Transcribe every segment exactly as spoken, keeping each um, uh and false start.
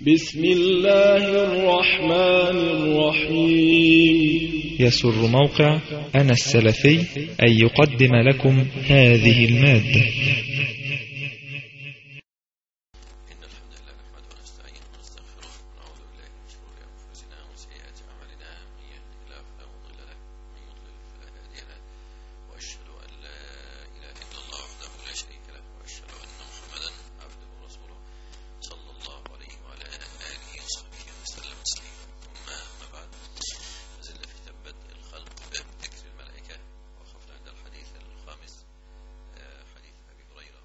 بسم الله الرحمن الرحيم. يسر موقع أنا السلفي أن يقدم لكم هذه المادة. إن الحمد لله نحمده ونستعينه ونستغفره ونعوذ بالله من شرور أنفسنا وسيئات أعمالنا، من يهده الله فلا مضل له ومن يضلل فلا هادي له، وأشهد أن لا إله إلا الله وحده لا شريك له، وأشهد أن محمدا عبده ورسوله صلى الله عليه وعلى آله وصحبه وسلم تسليما. ثم أما بعد، فزلنا في تبت الخلق بذكر الملائكة، وقفنا عند الحديث الخامس، حديث أبي هريرة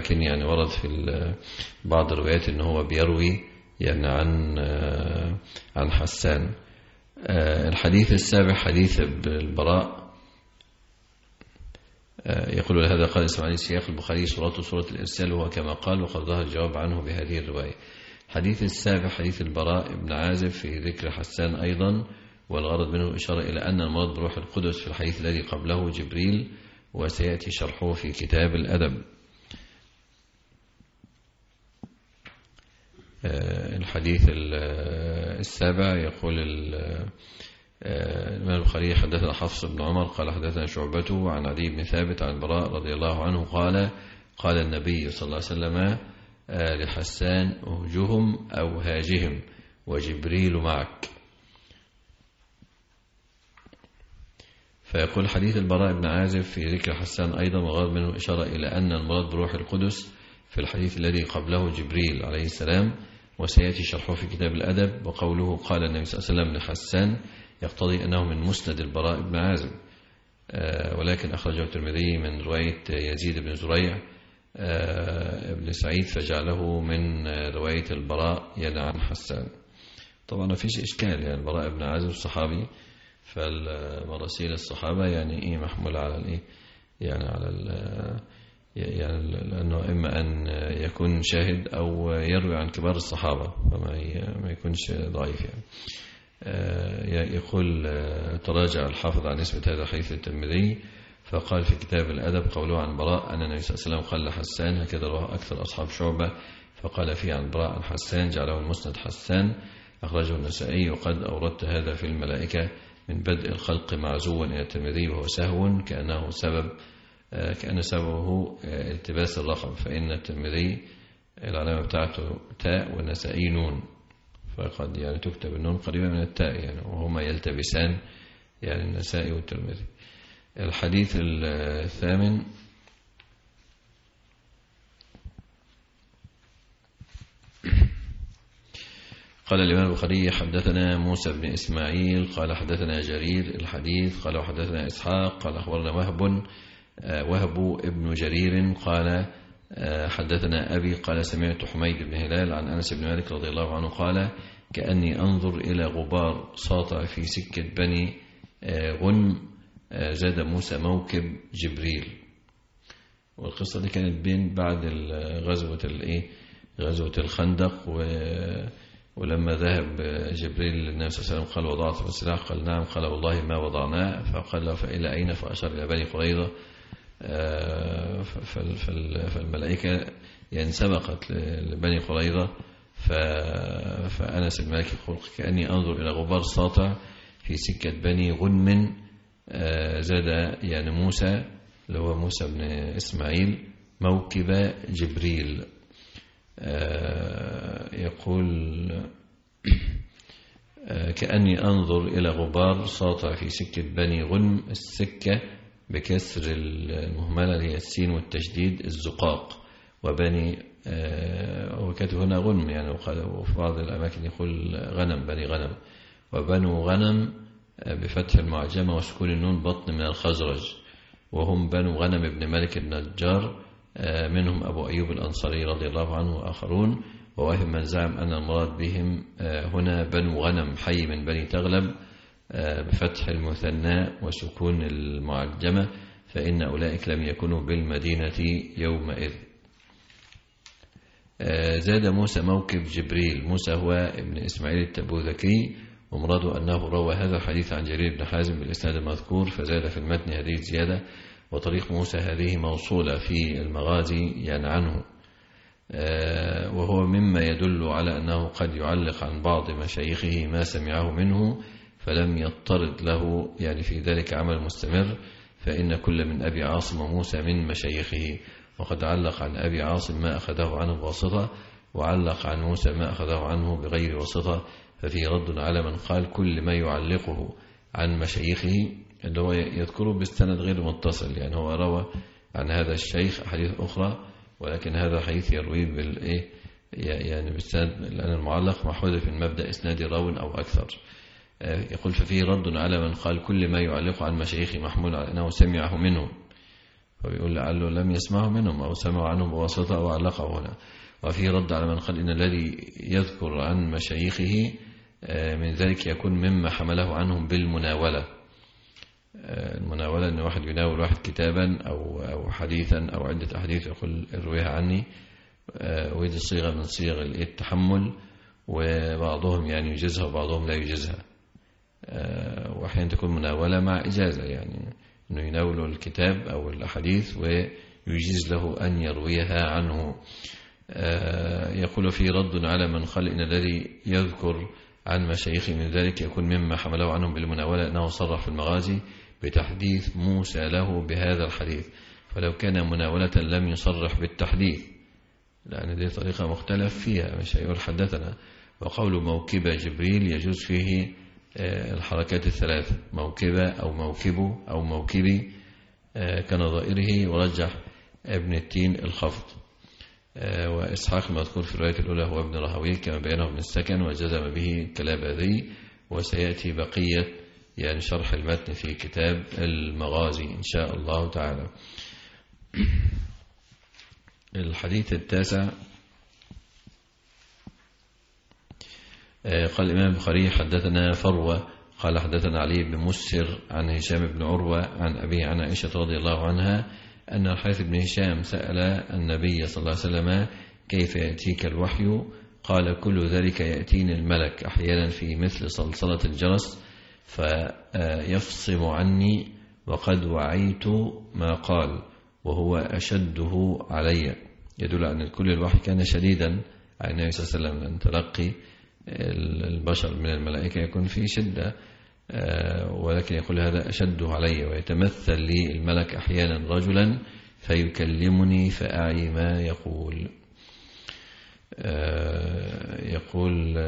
ولكن يعني ورد في بعض الروايات ان هو بيروي يعني عن عن حسان. الحديث السابع حديث البراء، يقول هذا قال إسماعيل سياق البخاري سورة سورة الإرسال، وهو كما قال وقد ظهر الجواب عنه بهذه الرواية. حديث السابع حديث البراء بن عازب في ذكر حسان أيضا، والغرض منه إشارة إلى أن المراد بروح القدس في الحديث الذي قبله جبريل، وسيأتي شرحه في كتاب الأدب. الحديث السابع يقول الإمام البخاري حدثنا حفص بن عمر قال حدثنا شعبته عن عدي بن ثابت عن البراء رضي الله عنه قال قال النبي صلى الله عليه وسلم لحسان أهجهم أو هاجهم وجبريل معك. فيقول حديث البراء بن عازب في ذكر حسان أيضا، وغرض منه إشارة إلى أن المراد بروح القدس في الحديث الذي قبله جبريل عليه السلام، وسيأتي شرحه في كتاب الأدب. وقوله قال النبي صلى الله عليه وسلم لحسان يقتضي أنه من مسند البراء بن عازب، ولكن أخرجه الترمذي من رواية يزيد بن زريع ابن سعيد فجعله من رواية البراء يعني عن حسان. طبعا ما فيش إشكال، يعني البراء بن عازب الصحابي، فالمراسيل الصحابة يعني إيه محمولة على الإيه يعني على ال يعني لأنه إما أن يكون شاهد أو يروي عن كبار الصحابة، فما ما يكونش ضعيف يعني. يقول تراجع الحافظ عن نسبة هذا الحديث الترمذي فقال في كتاب الأدب قوله عن براء أن النبي صلى الله عليه وسلم قال لحسان، هكذا رواه أكثر أصحاب شعبة، فقال فيه عن براء عن حسان جعله المسند حسان. أخرجه النسائي وقد أوردت هذا في الملائكة من بدء الخلق معزوا إلى الترمذي وهو سهو كأنه سبب كأن سببه التباس الرقم، فإن الترمذي العلامة بتاعته تاء والنسائي نون، فقد يعني تكتب النون قريبة من التاء يعني، وهما يلتبسان يعني النسائي والترمذي. الحديث الثامن قال الإمام البخاري حدثنا موسى بن إسماعيل قال حدثنا جرير الحديث قال وحدثنا إسحاق قال أخبرنا وهب وهب ابن جرير قال حدثنا أبي قال سمعت حميد بن هلال عن أنس بن مالك رضي الله عنه قال كأني أنظر إلى غبار ساطع في سكة بني غنم زاد موسى موكب جبريل. والقصة دي كانت بين بعد غزوة الإيه غزوة الخندق، و ولما ذهب جبريل للنبي صلى الله عليه وسلم قال وضعت السلاح؟ قال نعم. قال والله ما وضعناه. فقال له فإلى أين؟ فأشار إلى بني قريظة. فالملائكة يعني سبقت لبني قريظة، فأنس بن مالك يقول كأني أنظر إلى غبار ساطع في سكة بني غنم زاد يعني موسى اللي هو موسى بن إسماعيل موكب جبريل. يقول كأني أنظر إلى غبار ساطع في سكة بني غنم، السكة بكسر المهملة اللي هي السين والتشديد الزقاق، وبني وكاتب هنا غنم يعني، وفي بعض الأماكن يقول غنم بني غنم، وبنو غنم بفتح المعجمة وسكون النون بطن من الخزرج، وهم بنو غنم ابن مالك النجار، منهم أبو أيوب الأنصاري رضي الله عنه وآخرون. ووهم من زعم أن المراد بهم هنا بنو غنم حي من بني تغلب بفتح المثنى وسكون المعجمة، فإن أولئك لم يكونوا بالمدينة يومئذ. زاد موسى موكب جبريل. موسى هو ابن إسماعيل التبوذكي، ومراده أنه روى هذا الحديث عن جرير بن حازم بالإسناد المذكور، فزاد في المتن هذه الزيادة. وطريق موسى هذه موصولة في المغازي يعني عنه، وهو مما يدل على أنه قد يعلق عن بعض مشايخه ما سمعه منه فلم يضطرد له يعني في ذلك عمل مستمر، فإن كل من أبي عاصم وموسى من مشايخه، وقد علق عن أبي عاصم ما أخذه عنه بواسطة، وعلق عن موسى ما أخذه عنه بغير واسطة، ففي رد على من قال كل ما يعلقه عن مشايخه اللي هو يذكره بالسند غير متصل، يعني هو روى عن هذا الشيخ أحاديث أخرى ولكن هذا الحديث يرويه بالإيه يعني بالسند، لأن المعلق محفوظ في المبدأ إسناد راو أو أكثر. يقول ففيه رد على من قال كل ما يعلق عن مشايخه محمول على أنه سمعه منه، فبيقول لعله لم يسمعه منهم أو سمعوا عنهم بواسطة أو علقه هنا. وفي رد على من قال إن الذي يذكر عن مشايخه من ذلك يكون مما حمله عنهم بالمناولة. المناولة أن واحد يناول واحد كتابا أو أو حديثا أو عدة أحاديث يقول ارويها عني، ودي صيغة من صيغ التحمل، وبعضهم يعني يجزها وبعضهم لا يجزها. وأحيانا تكون مناولة مع إجازة، يعني أنه يناول الكتاب أو الأحاديث ويجيز له أن يرويها عنه. يقول في رد على من قال إن الذي يذكر عن مشايخه من ذلك يكون مما حمله عنهم بالمناولة أنه صرح في المغازي بتحديث موسى له بهذا الحديث، فلو كان مناولة لم يصرح بالتحديث، لأن دي طريقة مختلف فيها، مش هيقول حدثنا. وقول موكبة جبريل يجوز فيه الحركات الثلاثة، موكبة أو موكبه أو موكبي كنظائره، ورجح ابن التين الخفض. وإسحاق المذكور في الرواية الأولى هو ابن رهوي كما بينه ابن السكن، وجزم به كلابذي. وسيأتي بقية يعني شرح المتن في كتاب المغازي إن شاء الله تعالى. الحديث التاسع، قال الإمام البخاري حدثنا فروة قال حدثنا علي بن مسر عن هشام بن عروة عن أبي عن عائشة رضي الله عنها أن الحارث بن هشام سأل النبي صلى الله عليه وسلم كيف يأتيك الوحي؟ قال كل ذلك يأتيني الملك أحيانا في مثل صلصلة الجرس فيفصم عني، وقد وعيت ما قال وهو أشده علي. يدل أن كل الوحي كان شديدا على النبي صلى الله عليه وسلم، أن تلقي البشر من الملائكة يكون فيه شدة، ولكن يقول هذا أشده علي. ويتمثل لي الملك أحيانا رجلا فيكلمني فأعي ما يقول. يقول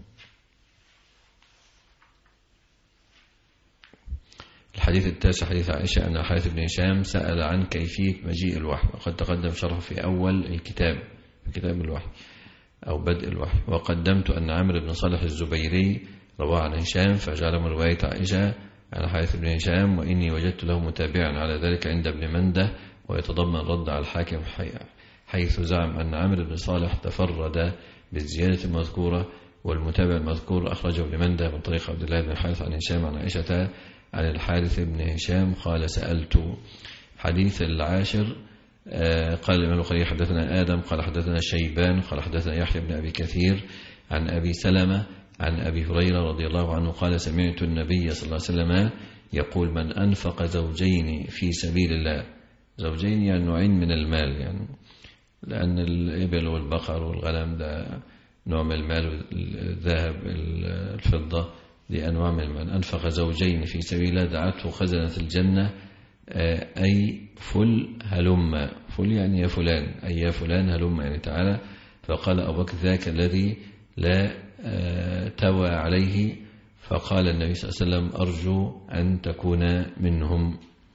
الحديث التاسع حديث عائشة أن الحارث بن هشام سأل عن كيفية مجيء الوحي، وقد تقدم شرحه في أول الكتاب في كتاب الوحي أو بدء الوحي. وقدمت أن عمرو بن صالح الزبيري رواه عن هشام فجعل من رواية عائشة عن الحارث بن هشام، وإني وجدت له متابعا على ذلك عند ابن منده، ويتضمن رد على الحاكم حيث زعم أن عمرو بن صالح تفرد بالزيادة المذكورة، والمتابع المذكور أخرجه ابن منده من طريق عبد الله بن الحارث عن هشام عن عائشة عن الحارث بن هشام قال سألت. حديث العاشر، قال الإمام البخاري حدثنا آدم قال حدثنا شيبان قال حدثنا يحيى بن أبي كثير عن أبي سلمة عن أبي هريرة رضي الله عنه قال سمعت النبي صلى الله عليه وسلم يقول من أنفق زوجين في سبيل الله، زوجين يعني نوعين من المال، يعني لأن الإبل والبقر والغنم ده نوع من المال، الذهب الفضة دي أنواع من المال. أنفق زوجين في سبيل الله دعته خزنة الجنة أي فل هلم، فل يعني يا فلان، أي يا فلان هلم يعني تعالى. فقال أبو بكر ذاك الذي لا توى عليه، فقال النبي صلى الله عليه وسلم أرجو أن تكون منهم.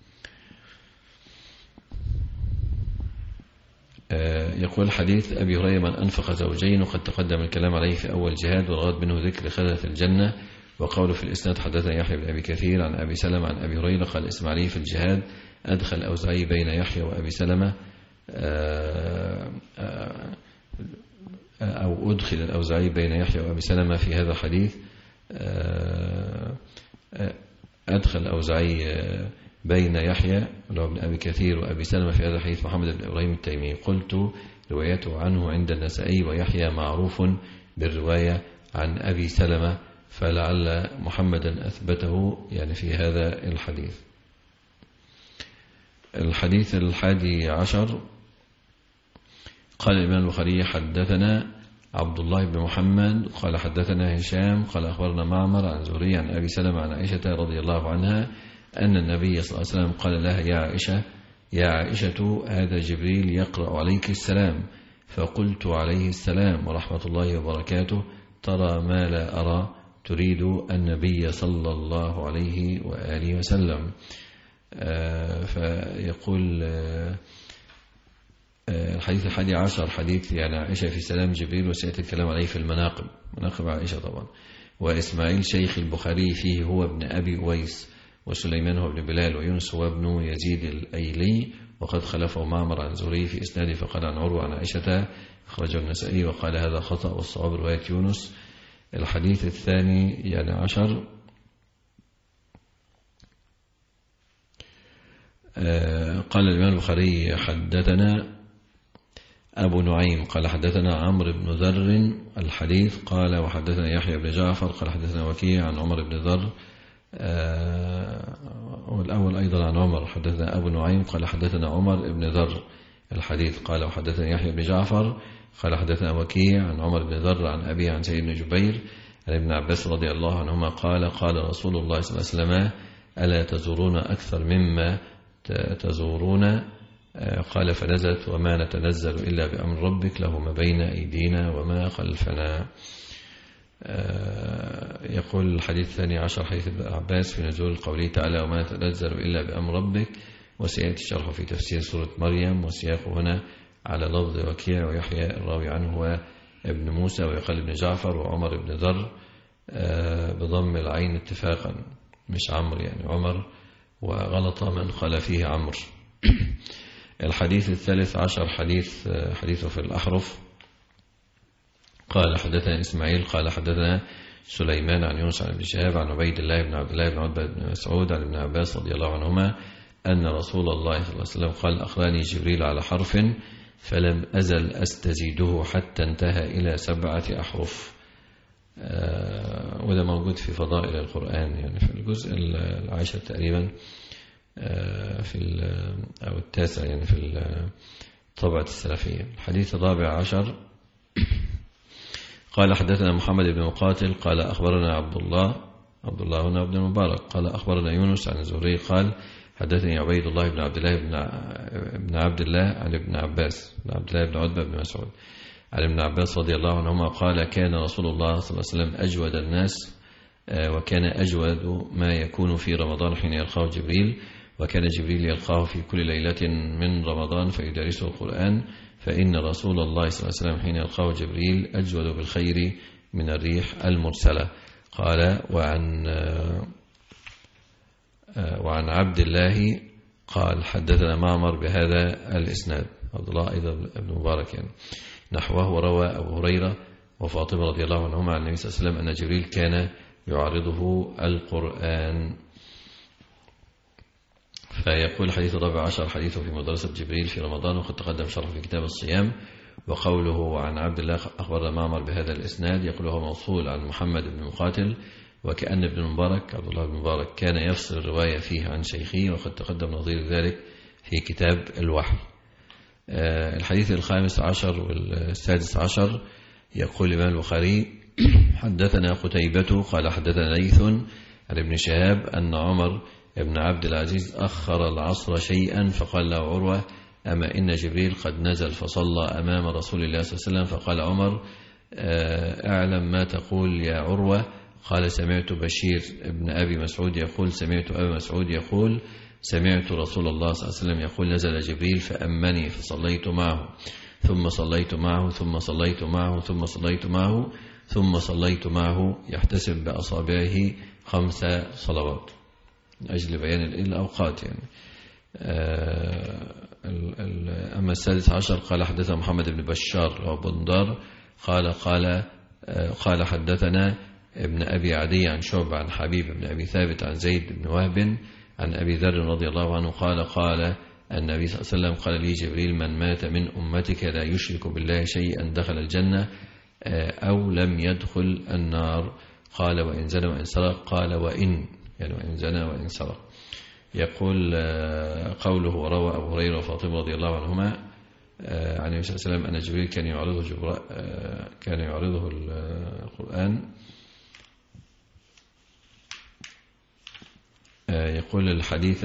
يقول حديث أبي هريرة من أنفق زوجين، وقد تقدم الكلام عليه في أول جهاد، والغرض منه ذكر خزنة الجنة. وقوله في الإسناد حدثنا يحيى بن أبي كثير عن أبي سلمة عن أبي هريرة قال إسماعيلي في الجهاد أدخل أوزعي بين يحيى وأبي سلمة، أو أدخل الأوزعي بين يحيى وأبي سلمة في هذا الحديث. أدخل الأوزعي بين يحيى وابن أبي كثير وأبي سلمة في هذا الحديث محمد بن إبراهيم التيمي. قلت روايته عنه عند النسائي، ويحيى معروف بالرواية عن أبي سلمة، فلعل محمدا أثبته يعني في هذا الحديث. الحديث الحادي عشر، قال الإمام البخاري حدثنا عبد الله بن محمد قال حدثنا هشام قال أخبرنا معمر عن زهري عن أبي سلمة عن عائشة رضي الله عنها أن النبي صلى الله عليه وسلم قال لها يا عائشة يا عائشة هذا جبريل يقرأ عليك السلام. فقلت عليه السلام ورحمة الله وبركاته، ترى ما لا أرى، تريد النبي صلى الله عليه وآله وسلم. آه فيقول آه الحديث الحادي عشر حديث يعني عائشة في سلام جبريل، وسيأتي الكلام عليه في المناقب، مناقب عائشة طبعا. وإسماعيل شيخ البخاري فيه هو ابن أبي أويس، وسليمان هو ابن بلال، ويونس هو ابن يزيد الأيلي، وقد خلفه معمر عن زهري في إسناده فقال عن عروة عن عائشة أخرجه النسائي وقال هذا خطأ والصواب رواية يونس. الحديث الثاني يعني عشر قال الإمام البخاري حدثنا أبو نعيم قال حدثنا عمرو بن ذر الحديث قال وحدثنا يحيى بن جعفر قال حدثنا وكيع عن عمر بن ذر والأول أيضا عن عمر حدثنا أبو نعيم قال حدثنا عمر بن ذر الحديث قال وحدثنا يحيى بن جعفر قال حدثنا وكيع عن عمر بن ذر عن أبي عن سيد بن جبير عن ابن عباس رضي الله عنهما قال قال رسول الله صلى الله عليه وسلم ألا تزورون أكثر مما تزورون قال فنزلت وما نتنزل إلا بأمر ربك له ما بين أيدينا وما خلفنا. يقول الحديث الثاني عشر حديث ابن عباس في نزول قوله تعالى وما نتنزل إلا بأمر ربك وسيأتي شرحه في تفسير سورة مريم وسياقه هنا على لفظ وكيع ويحيى الراوي عنه هو ابن موسى ويقال ابن جعفر وعمر بن ذر بضم العين اتفاقا مش عمرو يعني عمر وغلط من قال فيه عمرو. الحديث الثالث عشر حديث حديثه في الأحرف قال حدثنا إسماعيل قال حدثنا سليمان عن يونس عن ابن شهاب عن عبيد الله بن عبد الله بن عتبة بن مسعود عن ابن عباس رضي الله عنهما أن رسول الله صلى الله عليه وسلم قال أخبرني جبريل على حرف فلم أزل أستزيده حتى انتهى إلى سبعة أحرف. آه وده موجود في فضائل القرآن يعني في الجزء العاشر تقريبا آه في أو التاسع يعني في الطبعة السلفية. الحديث الرابع عشر قال حدثنا محمد بن مقاتل قال أخبرنا عبد الله عبد الله بن عبد المبارك قال أخبرنا يونس عن الزهري قال حدثني عبيد الله بن عبد الله بن عبد الله عن ابن عباس بن عبد الله بن عتبة بن مسعود عن ابن عباس رضي الله عنهما قال كان رسول الله صلى الله عليه وسلم أجود الناس وكان أجود ما يكون في رمضان حين يلقاه جبريل وكان جبريل يلقاه في كل ليلة من رمضان فيدرسه القرآن فإن رسول الله صلى الله عليه وسلم حين يلقاه جبريل أجود بالخير من الريح المرسلة. قال وعن وعن عبد الله قال حدثنا معمر بهذا الإسناد عبد الله أيضا ابن مبارك يعني نحوه وروى أبو هريرة وفاطمة رضي الله عنهما عن النبي صلى الله عليه وسلم أن جبريل كان يعرضه القرآن. فيقول الحديث الرابع عشر حديثه في مدرسة جبريل في رمضان وقد تقدم شرح في كتاب الصيام. وقوله عن عبد الله أخبر معمر بهذا الإسناد يقول هو موصول عن محمد بن مقاتل وكأن ابن مبارك عبد الله بن مبارك كان يفصل الرواية فيه عن شيخه وقد تقدم نظير ذلك في كتاب الوحي. الحديث الخامس عشر والسادس عشر يقول الإمام البخاري حدثنا قتيبة قال حدثنا ليث عن ابن شهاب أن عمر ابن عبد العزيز أخر العصر شيئا فقال له عروة أما إن جبريل قد نزل فصلى أمام رسول الله صلى الله عليه وسلم فقال عمر أعلم ما تقول يا عروة قال سمعت بشير ابن أبي مسعود يقول سمعت أبي مسعود يقول سمعت رسول الله صلى الله عليه وسلم يقول نزل جبريل فأمني فصليت معه ثم صليت معه ثم صليت معه ثم صليت معه ثم صليت معه يحتسب بأصابعه خمس صلوات من أجل بيان الأوقات يعني. أما السادس عشر قال حدثنا محمد بن بشار وبندار قال قال قال حدثنا ابن أبي عدي عن شعبة عن حبيب بن أبي ثابت عن زيد بن وهب عن أبي ذر رضي الله عنه قال قال النبي صلى الله عليه وسلم قال لي جبريل من مات من أمتك لا يشرك بالله شيئا دخل الجنة أو لم يدخل النار قال وإن زنى وإن سرق قال وإن يعني وإن زنى وإن سرق. يقول قوله وروى أبو هريرة وفاطمة رضي الله عنهما عن النبي صلى الله عليه وسلم أن جبريل كان يعرضه جبراء كان يعرضه القرآن. يقول الحديث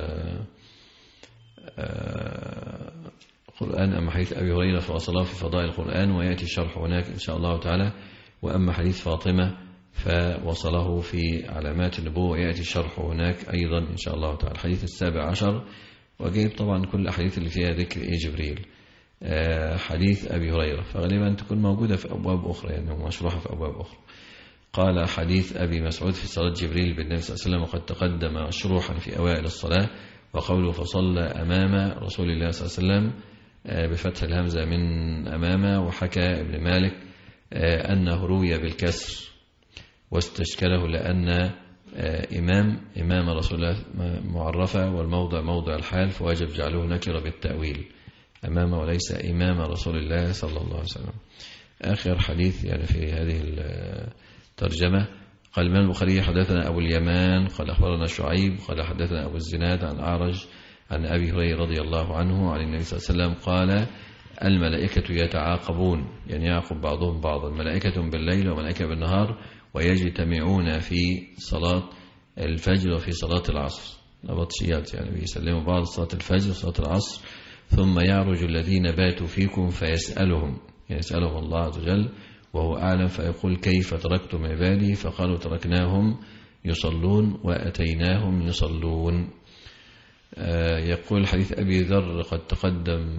القرآن أما حديث أبي هريرة فوصله في فضائل القرآن ويأتي الشرح هناك إن شاء الله تعالى. وأما حديث فاطمة فوصله في علامات النبوة ويأتي الشرح هناك أيضا إن شاء الله تعالى. الحديث السابع عشر وجايب طبعا كل الأحاديث اللي فيها ذكر إيه جبريل حديث أبي هريرة فغالبا تكون موجودة في أبواب أخرى يعني مشروحة في أبواب أخرى. قال حديث أبي مسعود في صلاة جبريل بالنبي صلى الله عليه وسلم وقد تقدم مشروحا في أوائل الصلاة وقوله فصلى أمام رسول الله صلى الله عليه وسلم بفتح الهمزة من أمامه. وحكى ابن مالك أنه روي بالكسر واستشكله لأن إمام إمام رسول الله معرفة والموضع موضع الحال، فواجب جعله نكرة بالتأويل أمامه وليس إمام رسول الله صلى الله عليه وسلم. آخر حديث يعني في هذه الترجمة قال الإمام البخاري حدثنا أبو اليمان قال أخبرنا شعيب قال حدثنا أبو الزناد عن أعرج عن أبي هريرة رضي الله عنه عن النبي صلى الله عليه وسلم قال الملائكة يتعاقبون، يعني يعقب بعضهم بعضا، ملائكة بالليل وملائكة بالنهار، ويجتمعون في صلاة الفجر وفي صلاة العصر، نبطشيات يعني بيسلموا بعض صلاة الفجر وصلاة العصر، ثم يعرج الذين باتوا فيكم فيسألهم، يعني يسألهم الله عز وجل وهو أعلم، فيقول كيف تركتم عبادي؟ فقالوا تركناهم يصلون وأتيناهم يصلون. يقول حديث أبي ذر قد تقدم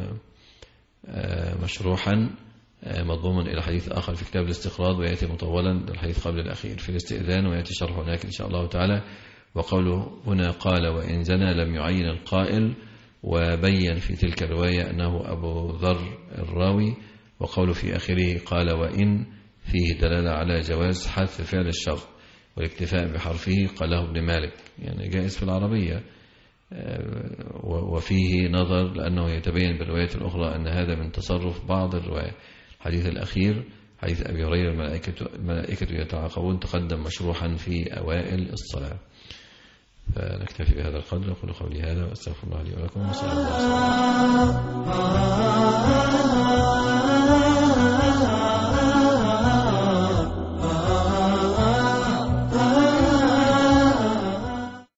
مشروحا مضموما إلى حديث آخر في كتاب الاستقراض، ويأتي مطولا الحديث قبل الأخير في الاستئذان، ويأتي شرح هناك إن شاء الله تعالى. وقوله هنا قال وإن زنى لم يعين القائل، وبين في تلك الرواية أنه أبو ذر الراوي. وقوله في آخره قال وإن فيه دلالة على جواز حذف فعل الشرط والاكتفاء بحرفه، قاله ابن مالك، يعني جائز في العربية، وفيه نظر لأنه يتبين بالرواية الأخرى أن هذا من تصرف بعض الرواية. الحديث الأخير حديث أبي هريرة الملائكة, الملائكة يتعاقبون تقدم مشروحا في أوائل الصلاة. فنكتفي بهذا القدر، أقول قولي هذا وأستغفر الله لي ولكم، وصلى الله عليه وسلم.